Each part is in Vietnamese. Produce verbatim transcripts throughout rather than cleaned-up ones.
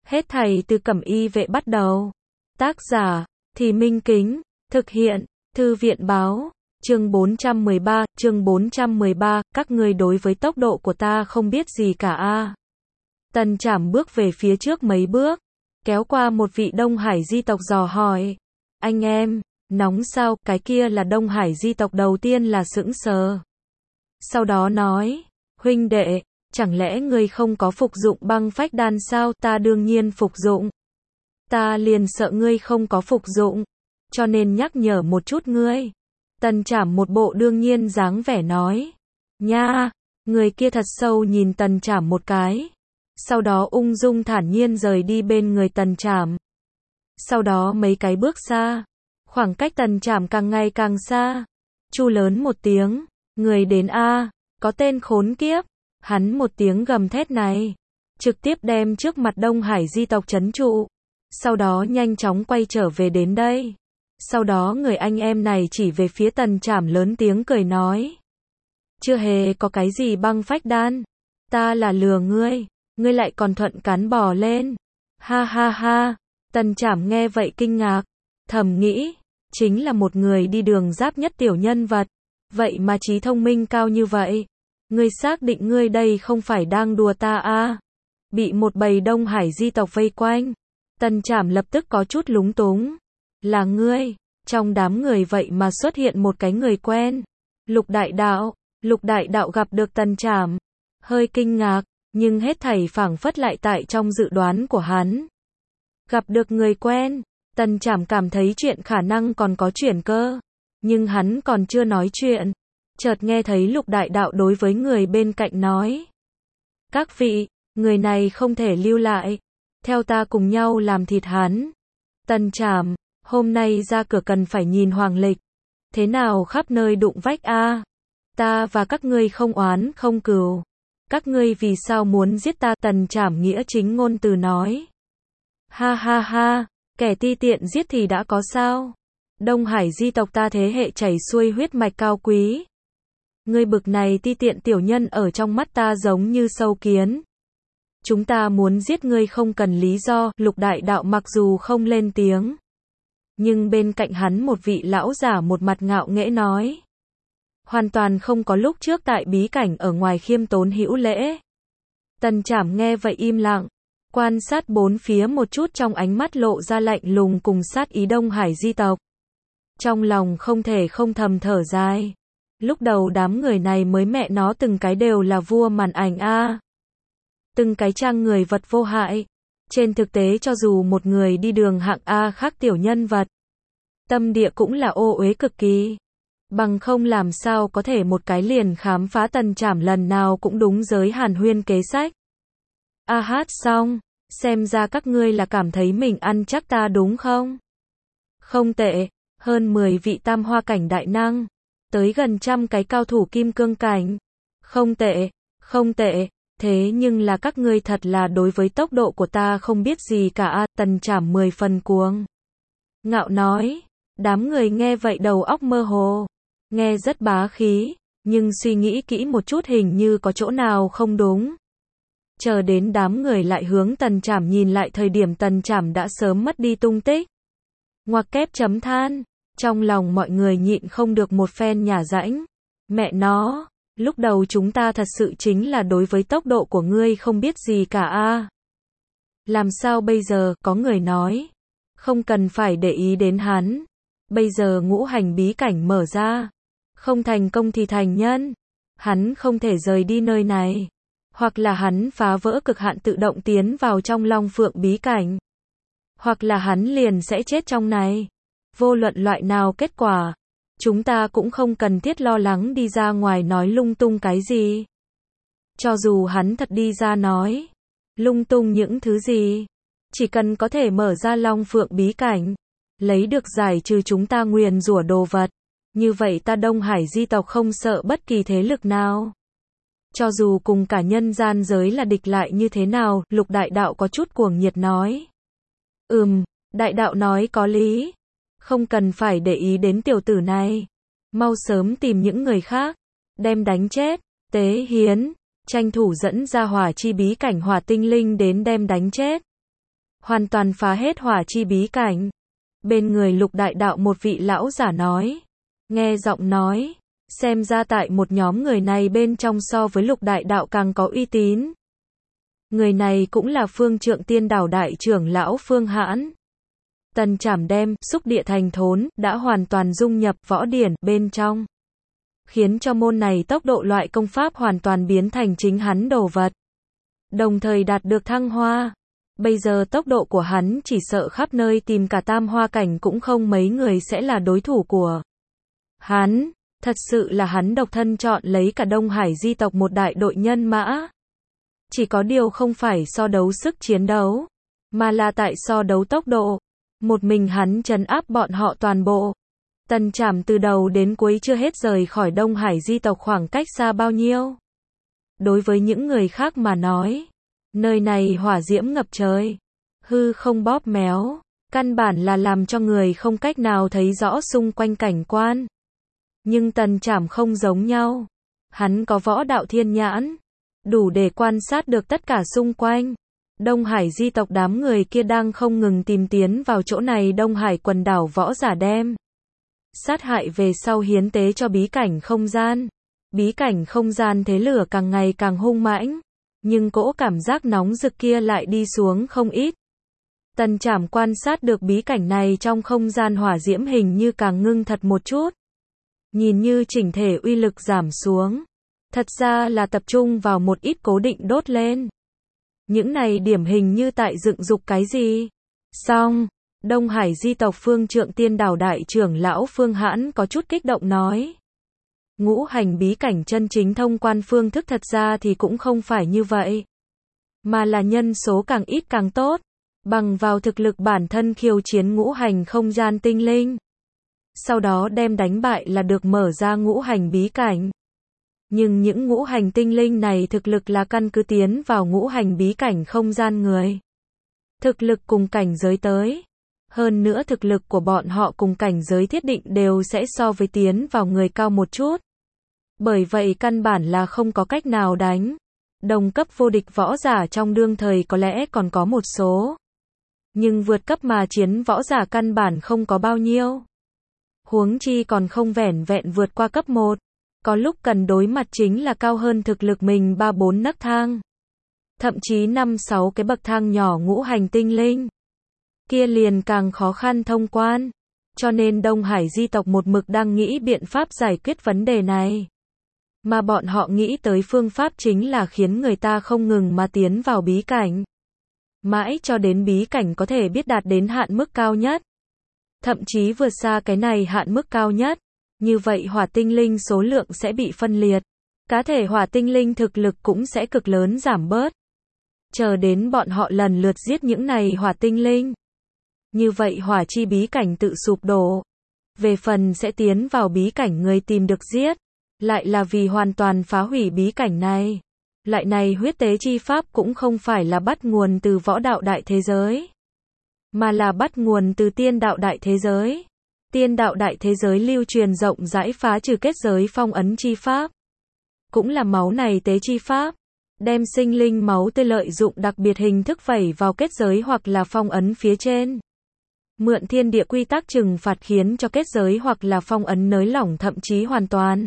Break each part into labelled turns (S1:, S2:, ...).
S1: Hết thảy từ Cẩm Y Vệ bắt đầu. Tác giả, Thì Minh Kính, thực hiện, Thư viện báo, chương bốn trăm mười ba, chương bốn trăm mười ba, các ngươi đối với tốc độ của ta không biết gì cả a. Tần Trảm bước về phía trước mấy bước, kéo qua một vị Đông Hải di tộc dò hỏi. Anh em, nóng sao? Cái kia là Đông Hải di tộc đầu tiên là sững sờ. Sau đó nói, huynh đệ, chẳng lẽ ngươi không có phục dụng băng phách đan sao? Ta đương nhiên phục dụng. Ta liền sợ ngươi không có phục dụng, cho nên nhắc nhở một chút ngươi. Tần Trảm một bộ đương nhiên dáng vẻ nói. Nha, người kia thật sâu nhìn Tần Trảm một cái. Sau đó ung dung thản nhiên rời đi bên người Tần Trảm. Sau đó mấy cái bước xa, khoảng cách Tần Trảm càng ngày càng xa. Chu lớn một tiếng, người đến a, có tên khốn kiếp. Hắn một tiếng gầm thét này, trực tiếp đem trước mặt Đông Hải di tộc trấn trụ. Sau đó nhanh chóng quay trở về đến đây. Sau đó người anh em này chỉ về phía Tần Trảm lớn tiếng cười nói. Chưa hề có cái gì băng phách đan. Ta là lừa ngươi, ngươi lại còn thuận cán bò lên. Ha ha ha, Tần Trảm nghe vậy kinh ngạc, thầm nghĩ, chính là một người đi đường giáp nhất tiểu nhân vật. Vậy mà trí thông minh cao như vậy. Ngươi xác định ngươi đây không phải đang đùa ta à? Bị một bầy Đông Hải di tộc vây quanh. Tần Trảm lập tức có chút lúng túng. Là ngươi, trong đám người vậy mà xuất hiện một cái người quen. Lục Đại Đạo, Lục Đại Đạo gặp được Tần Trảm. Hơi kinh ngạc, nhưng hết thảy phảng phất lại tại trong dự đoán của hắn. Gặp được người quen, Tần Trảm cảm thấy chuyện khả năng còn có chuyển cơ. Nhưng hắn còn chưa nói chuyện. Chợt nghe thấy Lục Đại Đạo đối với người bên cạnh nói. Các vị, người này không thể lưu lại. Theo ta cùng nhau làm thịt hắn. Tần Trảm, hôm nay ra cửa cần phải nhìn hoàng lịch. Thế nào khắp nơi đụng vách a? Ta và các ngươi không oán không cừu. Các ngươi vì sao muốn giết ta? Tần Trảm nghĩa chính ngôn từ nói. Ha ha ha, kẻ ti tiện giết thì đã có sao? Đông Hải di tộc ta thế hệ chảy xuôi huyết mạch cao quý. Ngươi bực này ti tiện tiểu nhân ở trong mắt ta giống như sâu kiến. Chúng ta muốn giết ngươi không cần lý do. Lục Đại Đạo mặc dù không lên tiếng, nhưng bên cạnh hắn một vị lão giả một mặt ngạo nghễ nói. Hoàn toàn không có lúc trước tại bí cảnh ở ngoài khiêm tốn hữu lễ. Tần Trảm nghe vậy im lặng, quan sát bốn phía một chút, trong ánh mắt lộ ra lạnh lùng cùng sát ý Đông Hải di tộc. Trong lòng không thể không thầm thở dài. Lúc đầu đám người này mới mẹ nó từng cái đều là vua màn ảnh a. Từng cái trang người vật vô hại. Trên thực tế cho dù một người đi đường hạng A khác tiểu nhân vật, tâm địa cũng là ô uế cực kỳ. Bằng không làm sao có thể một cái liền khám phá Tần Trảm lần nào cũng đúng giới hàn huyên kế sách. A hát xong, xem ra các ngươi là cảm thấy mình ăn chắc ta đúng không? Không tệ, hơn mười vị tam hoa cảnh đại năng, tới gần trăm cái cao thủ kim cương cảnh. Không tệ, không tệ, thế nhưng là các ngươi thật là đối với tốc độ của ta không biết gì cả a. Tần Trảm mười phần cuồng ngạo nói. Đám người nghe vậy đầu óc mơ hồ, nghe rất bá khí, nhưng suy nghĩ kỹ một chút hình như có chỗ nào không đúng. Chờ đến đám người lại hướng Tần Trảm nhìn lại thời điểm Tần Trảm đã sớm mất đi tung tích. Ngoặc kép chấm than, trong lòng mọi người nhịn không được một phen nhả rãnh. Mẹ nó, lúc đầu chúng ta thật sự chính là đối với tốc độ của ngươi không biết gì cả a. Làm sao bây giờ? Có người nói, không cần phải để ý đến hắn. Bây giờ ngũ hành bí cảnh mở ra, không thành công thì thành nhân. Hắn không thể rời đi nơi này. Hoặc là hắn phá vỡ cực hạn tự động tiến vào trong Long Phượng bí cảnh. Hoặc là hắn liền sẽ chết trong này. Vô luận loại nào kết quả, chúng ta cũng không cần thiết lo lắng đi ra ngoài nói lung tung cái gì. Cho dù hắn thật đi ra nói lung tung những thứ gì, chỉ cần có thể mở ra Long Phượng bí cảnh, lấy được giải trừ chúng ta nguyền rủa đồ vật, như vậy ta Đông Hải di tộc không sợ bất kỳ thế lực nào. Cho dù cùng cả nhân gian giới là địch lại như thế nào. Lục Đại Đạo có chút cuồng nhiệt nói. Ừm, Đại Đạo nói có lý. Không cần phải để ý đến tiểu tử này. Mau sớm tìm những người khác, đem đánh chết. Tế Hiến, tranh thủ dẫn ra hỏa chi bí cảnh hỏa tinh linh đến đem đánh chết. hoàn toàn phá hết hỏa chi bí cảnh. Bên người Lục Đại Đạo một vị lão giả nói. Nghe giọng nói, xem ra tại một nhóm người này bên trong so với Lục Đại Đạo càng có uy tín. Người này cũng là Phương Trượng Tiên Đảo đại trưởng lão Phương Hãn. Tần Trảm đem xúc địa thành thốn đã hoàn toàn dung nhập võ điển bên trong, khiến cho môn này tốc độ loại công pháp hoàn toàn biến thành chính hắn đồ vật, đồng thời đạt được thăng hoa. Bây giờ tốc độ của hắn chỉ sợ khắp nơi tìm cả tam hoa cảnh cũng không mấy người sẽ là đối thủ của hắn. Thật sự là hắn độc thân chọn lấy cả Đông Hải di tộc một đại đội nhân mã. Chỉ có điều không phải so đấu sức chiến đấu, mà là tại so đấu tốc độ. Một mình hắn trấn áp bọn họ toàn bộ. Tần Trảm từ đầu đến cuối chưa hết rời khỏi Đông Hải di tộc khoảng cách xa bao nhiêu. Đối với những người khác mà nói, nơi này hỏa diễm ngập trời, hư không bóp méo, căn bản là làm cho người không cách nào thấy rõ xung quanh cảnh quan. Nhưng Tần Trảm không giống nhau. Hắn có võ đạo thiên nhãn, đủ để quan sát được tất cả xung quanh. Đông Hải di tộc đám người kia đang không ngừng tìm tiến vào chỗ này. Đông Hải quần đảo võ giả đem sát hại về sau hiến tế cho bí cảnh không gian. Bí cảnh không gian thế lửa càng ngày càng hung mãnh, nhưng cỗ cảm giác nóng rực kia lại đi xuống không ít. Tần Trảm quan sát được bí cảnh này trong không gian hỏa diễm hình như càng ngưng thật một chút. Nhìn như chỉnh thể uy lực giảm xuống, thật ra là tập trung vào một ít cố định đốt lên. Những này điểm hình như tại dựng dục cái gì. Xong, Đông Hải di tộc Phương Trượng Tiên Đảo đại trưởng lão Phương Hãn có chút kích động nói. Ngũ hành bí cảnh chân chính thông quan phương thức thật ra thì cũng không phải như vậy, mà là nhân số càng ít càng tốt, bằng vào thực lực bản thân khiêu chiến ngũ hành không gian tinh linh. Sau đó đem đánh bại là được mở ra ngũ hành bí cảnh. Nhưng những ngũ hành tinh linh này thực lực là căn cứ tiến vào ngũ hành bí cảnh không gian người. Thực lực cùng cảnh giới tới. Hơn nữa thực lực của bọn họ cùng cảnh giới thiết định đều sẽ so với tiến vào người cao một chút. Bởi vậy căn bản là không có cách nào đánh. Đồng cấp vô địch võ giả trong đương thời có lẽ còn có một số. Nhưng vượt cấp mà chiến võ giả căn bản không có bao nhiêu. Huống chi còn không vẻn vẹn vượt qua cấp một. Có lúc cần đối mặt chính là cao hơn thực lực mình ba bốn nấc thang. Thậm chí năm sáu cái bậc thang nhỏ ngũ hành tinh linh. Kia liền càng khó khăn thông quan. Cho nên Đông Hải di tộc một mực đang nghĩ biện pháp giải quyết vấn đề này. Mà bọn họ nghĩ tới phương pháp chính là khiến người ta không ngừng mà tiến vào bí cảnh. Mãi cho đến bí cảnh có thể biết đạt đến hạn mức cao nhất. Thậm chí vượt xa cái này hạn mức cao nhất. Như vậy hỏa tinh linh số lượng sẽ bị phân liệt. Cá thể hỏa tinh linh thực lực cũng sẽ cực lớn giảm bớt. Chờ đến bọn họ lần lượt giết những này hỏa tinh linh. Như vậy hỏa chi bí cảnh tự sụp đổ. Về phần sẽ tiến vào bí cảnh người tìm được giết. Lại là vì hoàn toàn phá hủy bí cảnh này. Loại này huyết tế chi pháp cũng không phải là bắt nguồn từ võ đạo đại thế giới. Mà là bắt nguồn từ tiên đạo đại thế giới. Tiên đạo đại thế giới lưu truyền rộng rãi phá trừ kết giới phong ấn chi pháp. Cũng là máu này tế chi pháp. Đem sinh linh máu tươi lợi dụng đặc biệt hình thức vẩy vào kết giới hoặc là phong ấn phía trên. Mượn thiên địa quy tắc trừng phạt khiến cho kết giới hoặc là phong ấn nới lỏng thậm chí hoàn toàn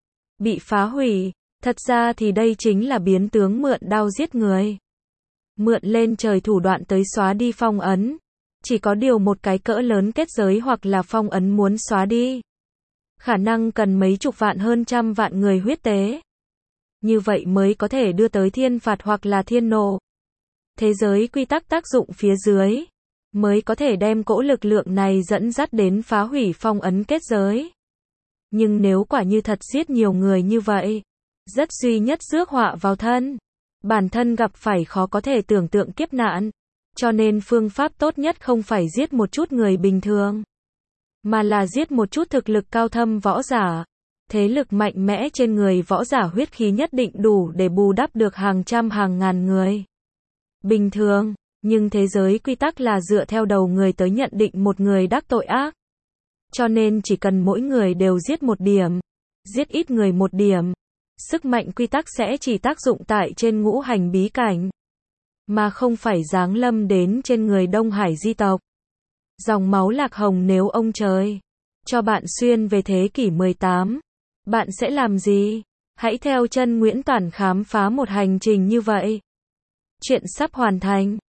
S1: bị phá hủy. Thật ra thì đây chính là biến tướng mượn đao giết người. Mượn lên trời thủ đoạn tới xóa đi phong ấn. Chỉ có điều một cái cỡ lớn kết giới hoặc là phong ấn muốn xóa đi. Khả năng cần mấy chục vạn hơn trăm vạn người huyết tế. Như vậy mới có thể đưa tới thiên phạt hoặc là thiên nộ. Thế giới quy tắc tác dụng phía dưới. Mới có thể đem cỗ lực lượng này dẫn dắt đến phá hủy phong ấn kết giới. Nhưng nếu quả như thật giết nhiều người như vậy. Rất duy nhất rước họa vào thân. Bản thân gặp phải khó có thể tưởng tượng kiếp nạn. Cho nên phương pháp tốt nhất không phải giết một chút người bình thường. Mà là giết một chút thực lực cao thâm võ giả. Thế lực mạnh mẽ trên người võ giả huyết khí nhất định đủ để bù đắp được hàng trăm hàng ngàn người. Bình thường, nhưng thế giới quy tắc là dựa theo đầu người tới nhận định một người đắc tội ác. Cho nên chỉ cần mỗi người đều giết một điểm. Giết ít người một điểm. Sức mạnh quy tắc sẽ chỉ tác dụng tại trên ngũ hành bí cảnh. mà không phải giáng lâm đến trên người Đông Hải di tộc. Dòng máu Lạc Hồng nếu ông trời cho bạn xuyên về thế kỷ mười tám, bạn sẽ làm gì? Hãy theo chân Nguyễn Toản khám phá một hành trình như vậy. Chuyện sắp hoàn thành.